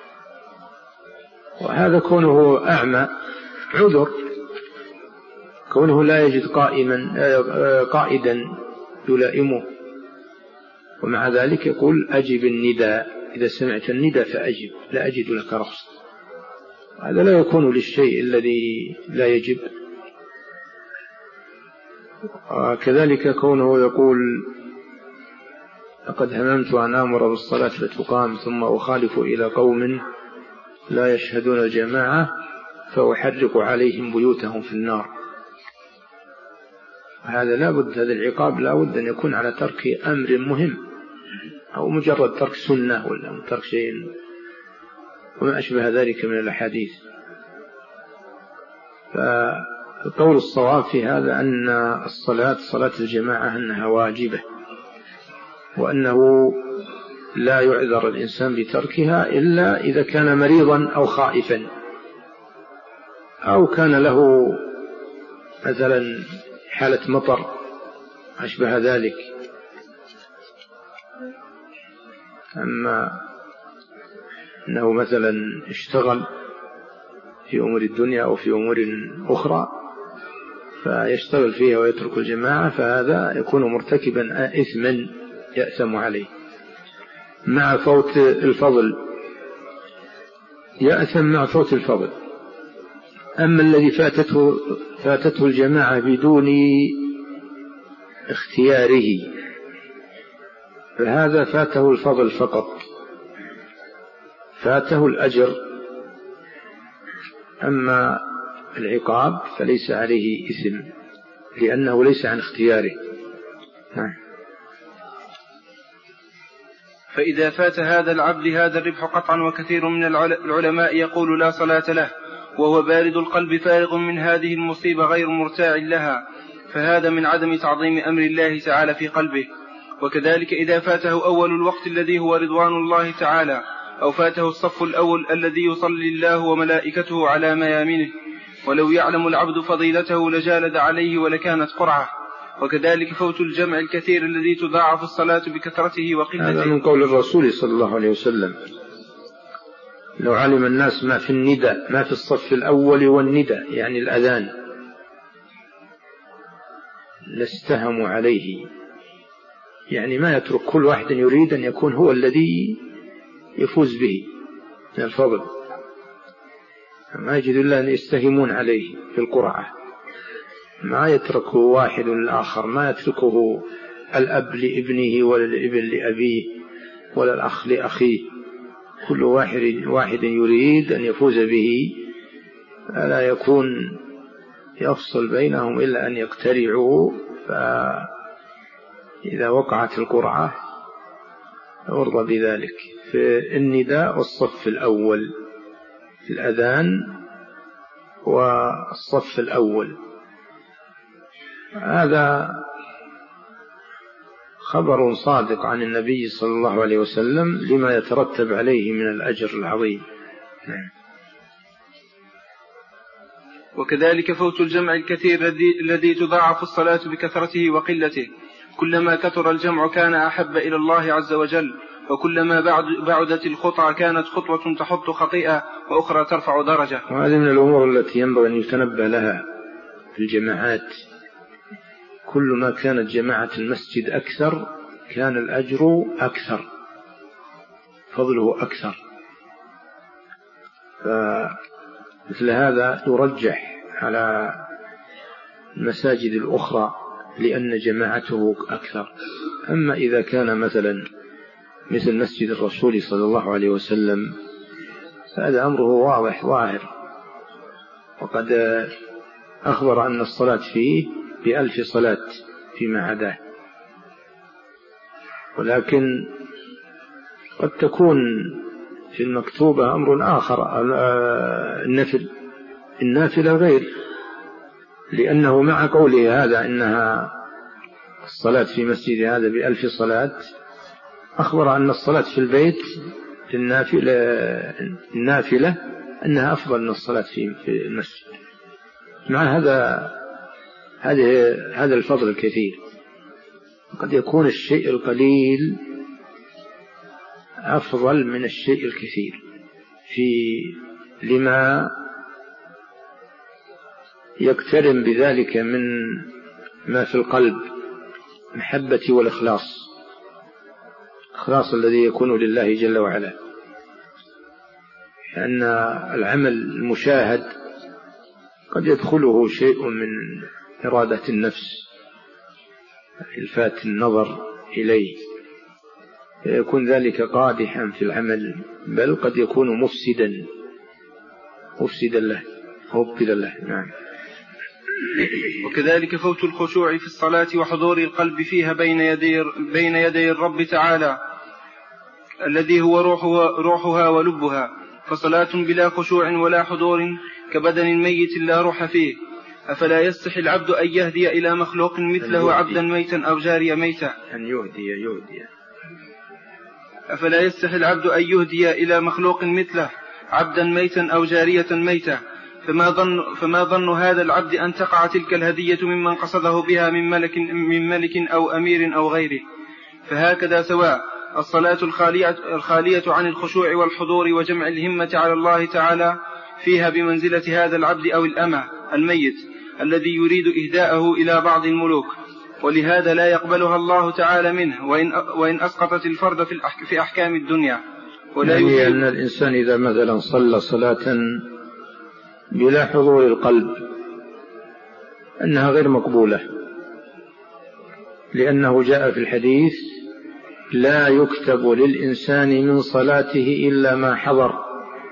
وهذا كونه أعمى عذر، كونه لا يجد قائما قائدا يلائمه، ومع ذلك يقول أجب النداء، إذا سمعت النداء فأجب، لا أجد لك رخصة. هذا لا يكون للشيء الذي لا يجب. كذلك كونه يقول لقد هممت أن آمر بالصلاة فتقام ثم أخالف إلى قوم لا يشهدون الجماعة فأحرق عليهم بيوتهم في النار. هذا لا بد، هذا العقاب لا بد أن يكون على ترك أمر مهم، أو مجرد ترك سنة ولا ترك شيء وما أشبه ذلك من الأحاديث. فالقول الصواب في هذا أن الصلاة صلاة الجماعة أنها واجبة، وأنه لا يعذر الإنسان بتركها إلا إذا كان مريضا أو خائفا، أو كان له مثلا حالة مطر أشبه ذلك. أما أنه مثلا اشتغل في أمور الدنيا أو في أمور أخرى فيشتغل فيها ويترك الجماعة، فهذا يكون مرتكبا إثما يأثم عليه مع فوت الفضل، يأثم مع فوت الفضل. أما الذي فاتته فاتته الجماعة بدون اختياره فهذا فاته الفضل فقط، فاته الأجر. أما العقاب فليس عليه إثم لأنه ليس عن اختياره. فإذا فات هذا العبد هذا الربح قطعا، وكثير من العلماء يقول لا صلاة له وهو بارد القلب فارغ من هذه المصيبة غير مرتاع لها، فهذا من عدم تعظيم أمر الله تعالى في قلبه. وكذلك إذا فاته أول الوقت الذي هو رضوان الله تعالى، أو فاته الصف الأول الذي يصلي الله وملائكته على ميامنه، ولو يعلم العبد فضيلته لجالد عليه ولكانت قرعة. وكذلك فوت الجمع الكثير الذي تضاعف الصلاة بكثرته وقلته. هذا من قول الرسول صلى الله عليه وسلم: لو علم الناس ما في النداء، ما في الصف الأول والنداء يعني الأذان، لاستهموا عليه يعني ما يترك كل واحد يريد أن يكون هو الذي يفوز به من الفضل، ما يجد إلا أن يستهمون عليه في القرعة، ما يتركه واحد الآخر، ما يتركه الأب لابنه ولا الابن لأبيه ولا الأخ لأخيه، كل واحد واحد يريد أن يفوز به، لا يكون يفصل بينهم إلا أن يقترعوا. فإذا وقعت القرعة أرضى بذلك في النداء والصف الأول، في الأذان والصف الأول. هذا خبر صادق عن النبي صلى الله عليه وسلم لما يترتب عليه من الأجر العظيم. وكذلك فوت الجمع الكثير الذي تضاعف الصلاة بكثرته وقلته، كلما كثر الجمع كان أحب إلى الله عز وجل، وكلما بعدت الخطى كانت خطوة تحط خطيئة وأخرى ترفع درجة. وهذه من الأمور التي ينبغي أن يتنبه لها في الجماعات، كل ما كانت جماعة المسجد أكثر كان الأجر أكثر، فضله أكثر. فمثل هذا يرجح على المساجد الأخرى لأن جماعته أكثر. أما إذا كان مثلا مثل مسجد الرسول صلى الله عليه وسلم فهذا أمره واضح ظاهر، وقد أخبر أن الصلاة فيه بألف صلاة فيما عداه. ولكن قد تكون في المكتوبة أمر آخر، النفل النافلة غير، لأنه مع قوله هذا إنها الصلاة في مسجد هذا بألف صلاة أخبر أن الصلاة في البيت في النافلة, النافلة أنها أفضل من الصلاة في المسجد. مع هذا هذا هذا الفضل الكثير. قد يكون الشيء القليل أفضل من الشيء الكثير في لما يقترن بذلك من ما في القلب محبة والإخلاص، الإخلاص الذي يكون لله جل وعلا، لأن العمل المشاهد قد يدخله شيء من إرادة النفس إلفات النظر إليه، يكون ذلك قادحا في العمل، بل قد يكون مفسدا مفسدا له مبطلا له. نعم. وكذلك فوت الخشوع في الصلاة وحضور القلب فيها بين يدي, بين يدي الرب تعالى الذي هو روحها, روحها ولبها، فصلاة بلا خشوع ولا حضور كبدن ميت لا روح فيه. أفلا يستحي العبد أن يهدي إلى مخلوق مثله عبدا ميتا أو جاريا ميتا أن يهدي يهدي أفلا يستحي العبد أن يهدي إلى مخلوق مثله عبدا ميتا أو جارية ميتا، فما ظن, فما ظن هذا العبد أن تقع تلك الهدية ممن قصده بها من ملك, من ملك أو أمير أو غيره. فهكذا سواء الصلاة الخالية, الخالية عن الخشوع والحضور وجمع الهمة على الله تعالى فيها بمنزلة هذا العبد أو الأمة الميت الذي يريد إهداءه إلى بعض الملوك، ولهذا لا يقبلها الله تعالى منه وإن, وإن أسقطت الفرد في, في أحكام الدنيا. ولا يعني أن الإنسان إذا مثلا صلى صلاة بلا حضور القلب أنها غير مقبولة، لأنه جاء في الحديث لا يكتب للإنسان من صلاته إلا ما حضر،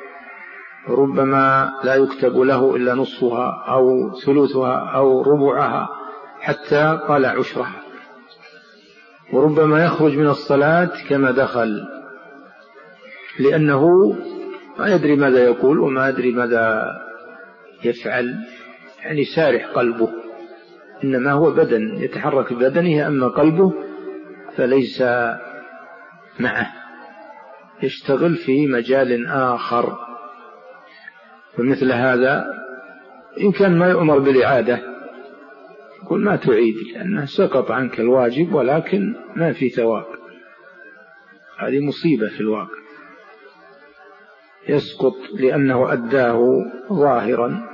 ربما لا يكتب له إلا نصفها أو ثلثها أو ربعها حتى قال عشرها، وربما يخرج من الصلاة كما دخل، لأنه ما يدري ماذا يقول وما يدري ماذا يفعل، يعني سارح قلبه، إنما هو بدن يتحرك بدنه، أما قلبه فليس معه، يشتغل في مجال آخر. ومثل هذا إن كان ما يؤمر بالإعادة يقول ما تعيد لأنه سقط عنك الواجب ولكن ما في ثواب، هذه مصيبة في الواقع، يسقط لأنه أداه ظاهرا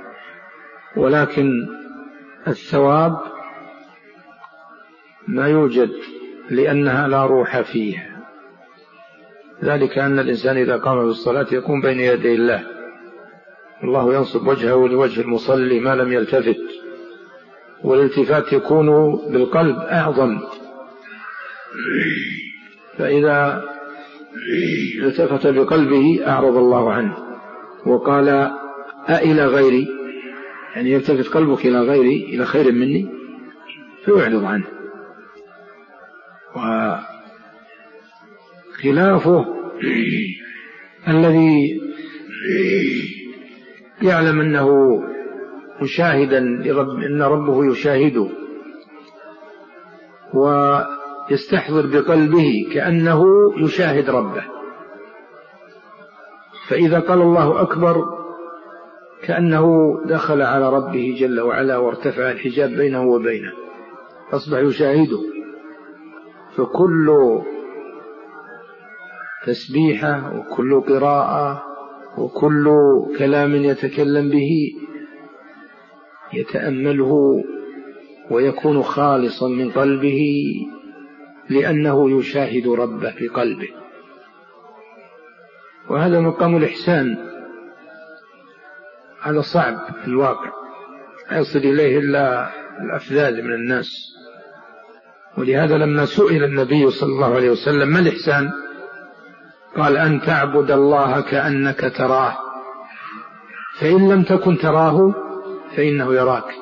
ولكن الثواب ما يوجد لأنها لا روح فيها، ذلك أن الإنسان إذا قام بالصلاة يقوم بين يدي الله، الله ينصب وجهه لوجه المصلي ما لم يلتفت، والالتفات يكون بالقلب أعظم، فإذا التفت بقلبه أعرض الله عنه، وقال أإلى غيري، يعني يلتفت قلبك إلى غيري، إلى خير مني، فيعرض عنه. وخلافه الذي يعلم أنه مشاهدا لرب، إن ربه يشاهده ويستحضر بقلبه كأنه يشاهد ربه، فإذا قال الله أكبر كأنه دخل على ربه جل وعلا وارتفع الحجاب بينه وبينه، أصبح يشاهده. فكل تسبيحة وكل قراءة وكل كلام يتكلم به يتأمله ويكون خالصا من قلبه، لأنه يشاهد ربه في قلبه، وهذا مقام الإحسان، هذا صعب في الواقع، لا يصل إليه إلا الأفذاذ من الناس. ولهذا لما سئل النبي صلى الله عليه وسلم ما الإحسان، قال أن تعبد الله كأنك تراه، فإن لم تكن تراه فإنه يراك.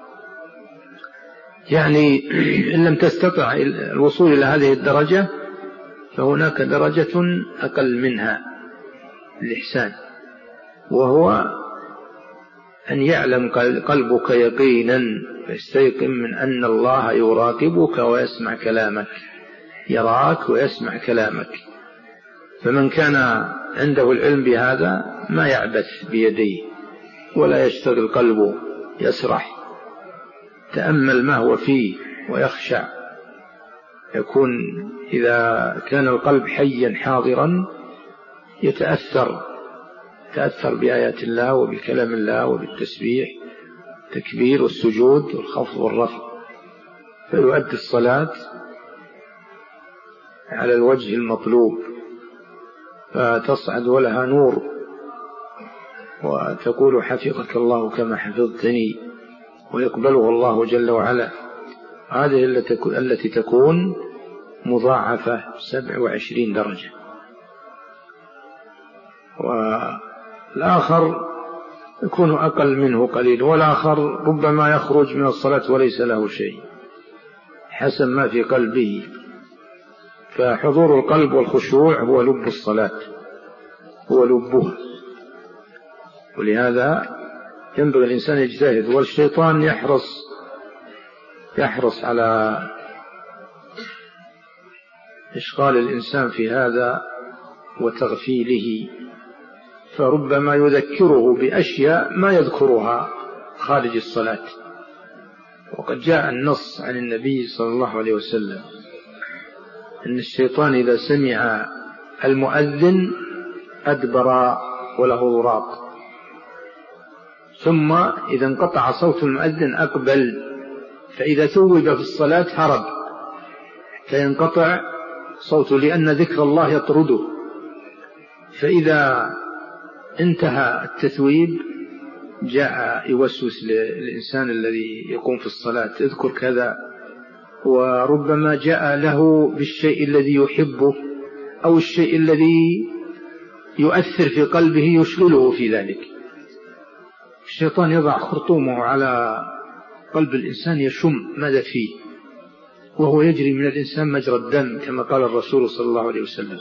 يعني إن لم تستطع الوصول إلى هذه الدرجة فهناك درجة أقل منها الإحسان، وهو أن يعلم قلبك يقينا فيستيقن من أن الله يراقبك ويسمع كلامك، يراك ويسمع كلامك. فمن كان عنده العلم بهذا ما يعبث بيديه ولا يشتغل قلبه يسرح، تأمل ما هو فيه ويخشع. يكون إذا كان القلب حيا حاضرا يتأثر تأثر بآيات الله وبكلام الله وبالتسبيح، التكبير والسجود والخفض والرفع، فيؤدي الصلاة على الوجه المطلوب، فتصعد ولها نور، وتقول حفظك الله كما حفظتني، ويقبله الله جل وعلا. هذه التي تكون مضاعفة سبع وعشرين درجة. والآخر يكون أقل منه قليل، والآخر ربما يخرج من الصلاة وليس له شيء حسب ما في قلبه. فحضور القلب والخشوع هو لب الصلاة، هو لبها، ولهذا ينبغي الإنسان يجتهد. والشيطان يحرص يحرص على إشغال الإنسان في هذا وتغفيله، فربما يذكره بأشياء ما يذكرها خارج الصلاة. وقد جاء النص عن النبي صلى الله عليه وسلم أن الشيطان إذا سمع المؤذن أدبر وله ضراط، ثم إذا انقطع صوت المؤذن أقبل، فإذا ثوب في الصلاة هرب فينقطع صوته، لأن ذكر الله يطرده. فإذا انتهى التثويب جاء يوسوس للإنسان الذي يقوم في الصلاة اذكر كذا، وربما جاء له بالشيء الذي يحبه أو الشيء الذي يؤثر في قلبه يشغله في ذلك. الشيطان يضع خرطومه على قلب الإنسان يشم ماذا فيه، وهو يجري من الإنسان مجرى الدم كما قال الرسول صلى الله عليه وسلم،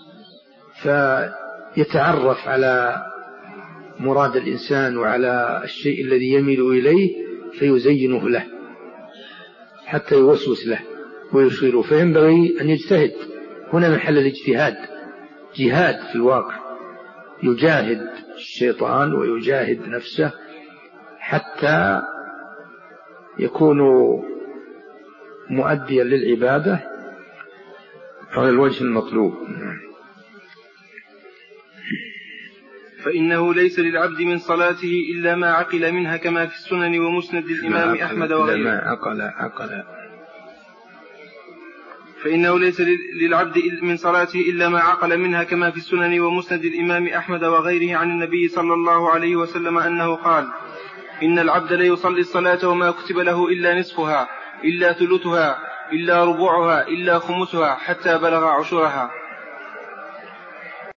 فيتعرف على مراد الإنسان وعلى الشيء الذي يميل إليه فيزينه له حتى يوسوس له ويشغله. فينبغي أن يجتهد، هنا محل الاجتهاد، جهاد في الواقع، يجاهد الشيطان ويجاهد نفسه حتى يكون مؤديا للعبادة على الوجه المطلوب. فإنه ليس للعبد من صلاته إلا ما عقل منها، كما في السنن ومسند الإمام أحمد وغيره. ما عقل عقل فإنه ليس للعبد من صلاته إلا ما عقل منها، كما في السنن ومسند الإمام أحمد وغيره عن النبي صلى الله عليه وسلم أنه قال: إن العبد ليصلي الصلاة وما كتب له إلا نصفها إلا ثلثها إلا ربعها إلا خمسها حتى بلغ عشرها.